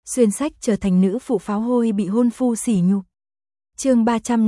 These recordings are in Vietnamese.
xuyên sách trở thành nữ phụ pháo hôi bị hôn phu sỉ nhục. Chương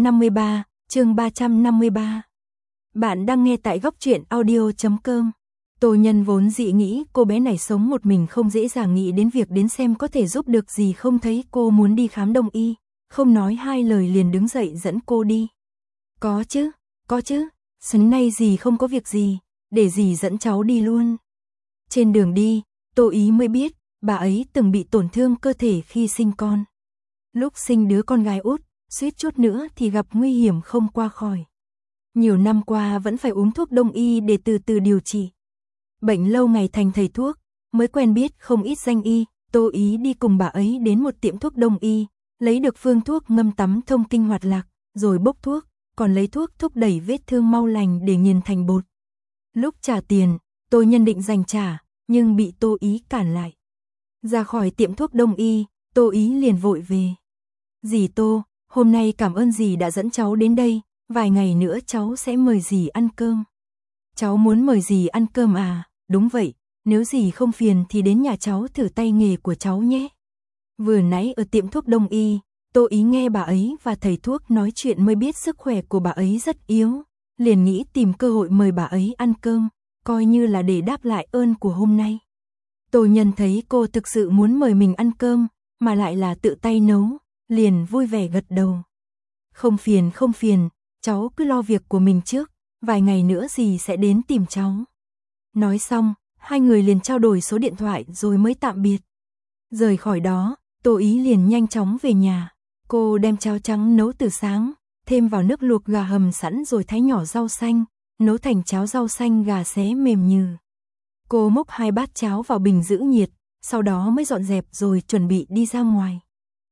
353. Bạn đang nghe tại góc truyện audio.com. Tô Nhân vốn dị nghĩ cô bé này sống một mình không dễ dàng nghĩ đến việc đến xem có thể giúp được gì không, thấy cô muốn đi khám đông y, không nói hai lời liền đứng dậy dẫn cô đi. Có chứ, sáng nay dì không có việc gì, để dì dẫn cháu đi luôn. Trên đường đi, Tô Ý mới biết, bà ấy từng bị tổn thương cơ thể khi sinh con. Lúc sinh đứa con gái út, suýt chút nữa thì gặp nguy hiểm không qua khỏi. Nhiều năm qua vẫn phải uống thuốc đông y để từ từ điều trị. Bệnh lâu ngày thành thầy thuốc, mới quen biết không ít danh y, Tô Ý đi cùng bà ấy đến một tiệm thuốc đông y, lấy được phương thuốc ngâm tắm thông kinh hoạt lạc, rồi bốc thuốc, còn lấy thuốc thúc đẩy vết thương mau lành để nghiền thành bột. Lúc trả tiền, Tô Nhân định dành trả, nhưng bị Tô Ý cản lại. Ra khỏi tiệm thuốc đông y, Tô Ý liền vội về. Dì Tô, hôm nay cảm ơn dì đã dẫn cháu đến đây, vài ngày nữa cháu sẽ mời dì ăn cơm. Cháu muốn mời dì ăn cơm à? Đúng vậy, nếu dì không phiền thì đến nhà cháu thử tay nghề của cháu nhé. Vừa nãy ở tiệm thuốc đông y, Tô Ý nghe bà ấy và thầy thuốc nói chuyện mới biết sức khỏe của bà ấy rất yếu, liền nghĩ tìm cơ hội mời bà ấy ăn cơm, coi như là để đáp lại ơn của hôm nay. Tô Nhân thấy cô thực sự muốn mời mình ăn cơm, mà lại là tự tay nấu, liền vui vẻ gật đầu. Không phiền, cháu cứ lo việc của mình trước, vài ngày nữa dì sẽ đến tìm cháu. Nói xong, hai người liền trao đổi số điện thoại rồi mới tạm biệt. Rời khỏi đó, Tô Ý liền nhanh chóng về nhà. Cô đem cháo trắng nấu từ sáng, thêm vào nước luộc gà hầm sẵn rồi thái nhỏ rau xanh, nấu thành cháo rau xanh gà xé mềm nhừ. Cô múc 2 bát cháo vào bình giữ nhiệt, sau đó mới dọn dẹp rồi chuẩn bị đi ra ngoài.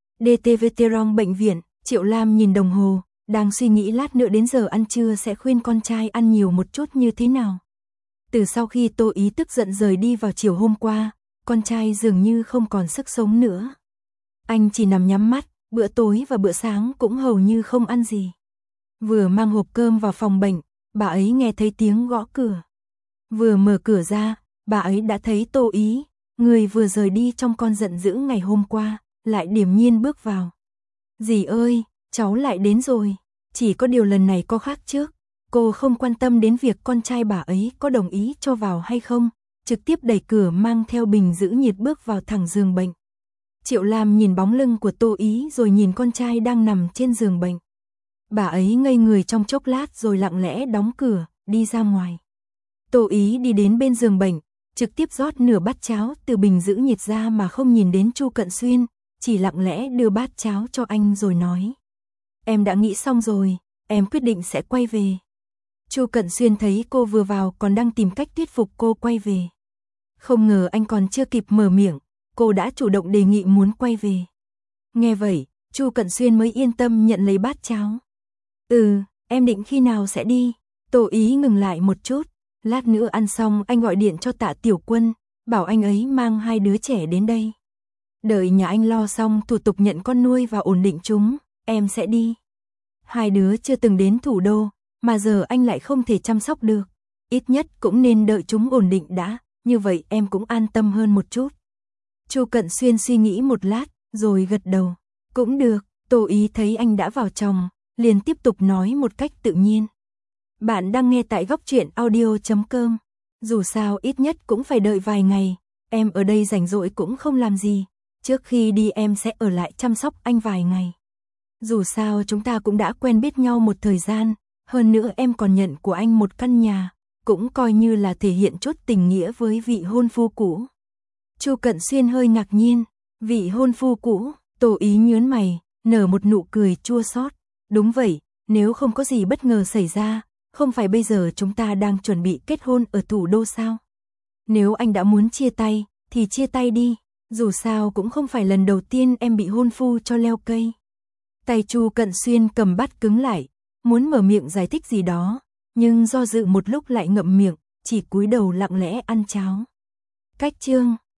DTVT bệnh viện, Triệu Lam nhìn đồng hồ, đang suy nghĩ lát nữa đến giờ ăn trưa sẽ khuyên con trai ăn nhiều một chút như thế nào. Từ sau khi Tô Ý tức giận rời đi vào chiều hôm qua, con trai dường như không còn sức sống nữa. Anh chỉ nằm nhắm mắt, bữa tối và bữa sáng cũng hầu như không ăn gì. Vừa mang hộp cơm vào phòng bệnh, bà ấy nghe thấy tiếng gõ cửa. Vừa mở cửa ra, bà ấy đã thấy Tô Ý, người vừa rời đi trong cơn giận dữ ngày hôm qua, lại điềm nhiên bước vào. Dì ơi, cháu lại đến rồi, chỉ có điều lần này có khác trước. Cô không quan tâm đến việc con trai bà ấy có đồng ý cho vào hay không, trực tiếp đẩy cửa mang theo bình giữ nhiệt bước vào thẳng giường bệnh. Triệu Lam nhìn bóng lưng của Tô Ý rồi nhìn con trai đang nằm trên giường bệnh. Bà ấy ngây người trong chốc lát rồi lặng lẽ đóng cửa, đi ra ngoài. Tô Ý đi đến bên giường bệnh, trực tiếp rót nửa bát cháo từ bình giữ nhiệt ra mà không nhìn đến Chu Cận Xuyên, chỉ lặng lẽ đưa bát cháo cho anh rồi nói. Em đã nghĩ xong rồi, em quyết định sẽ quay về. Chu Cận Xuyên thấy cô vừa vào còn đang tìm cách thuyết phục cô quay về. Không ngờ anh còn chưa kịp mở miệng, cô đã chủ động đề nghị muốn quay về. Nghe vậy, Chu Cận Xuyên mới yên tâm nhận lấy bát cháo. Em định khi nào sẽ đi? Tô Ý ngừng lại một chút, lát nữa ăn xong anh gọi điện cho Tạ Tiểu Quân, bảo anh ấy mang 2 đứa trẻ đến đây. Đợi nhà anh lo xong thủ tục nhận con nuôi và ổn định chúng, em sẽ đi. 2 đứa chưa từng đến thủ đô, mà giờ anh lại không thể chăm sóc được. Ít nhất cũng nên đợi chúng ổn định đã, như vậy em cũng an tâm hơn một chút. Chu Cận Xuyên suy nghĩ một lát, rồi gật đầu. Cũng được, Tô Ý thấy anh đã vào chồng, liền tiếp tục nói một cách tự nhiên. Bạn đang nghe tại góc truyện audio.com. Dù sao ít nhất cũng phải đợi vài ngày, em ở đây rảnh rỗi cũng không làm gì. Trước khi đi em sẽ ở lại chăm sóc anh vài ngày. Dù sao chúng ta cũng đã quen biết nhau một thời gian, hơn nữa em còn nhận của anh một căn nhà, cũng coi như là thể hiện chút tình nghĩa với vị hôn phu cũ. Chu Cận Xuyên hơi ngạc nhiên, vị hôn phu cũ, Tô Ý nhớn mày, nở một nụ cười chua xót. Đúng vậy, nếu không có gì bất ngờ xảy ra, không phải bây giờ chúng ta đang chuẩn bị kết hôn ở thủ đô sao? Nếu anh đã muốn chia tay, thì chia tay đi, dù sao cũng không phải lần đầu tiên em bị hôn phu cho leo cây. Tay Chu Cận Xuyên cầm bát cứng lại, muốn mở miệng giải thích gì đó, nhưng do dự một lúc lại ngậm miệng, chỉ cúi đầu lặng lẽ ăn cháo. Cách chương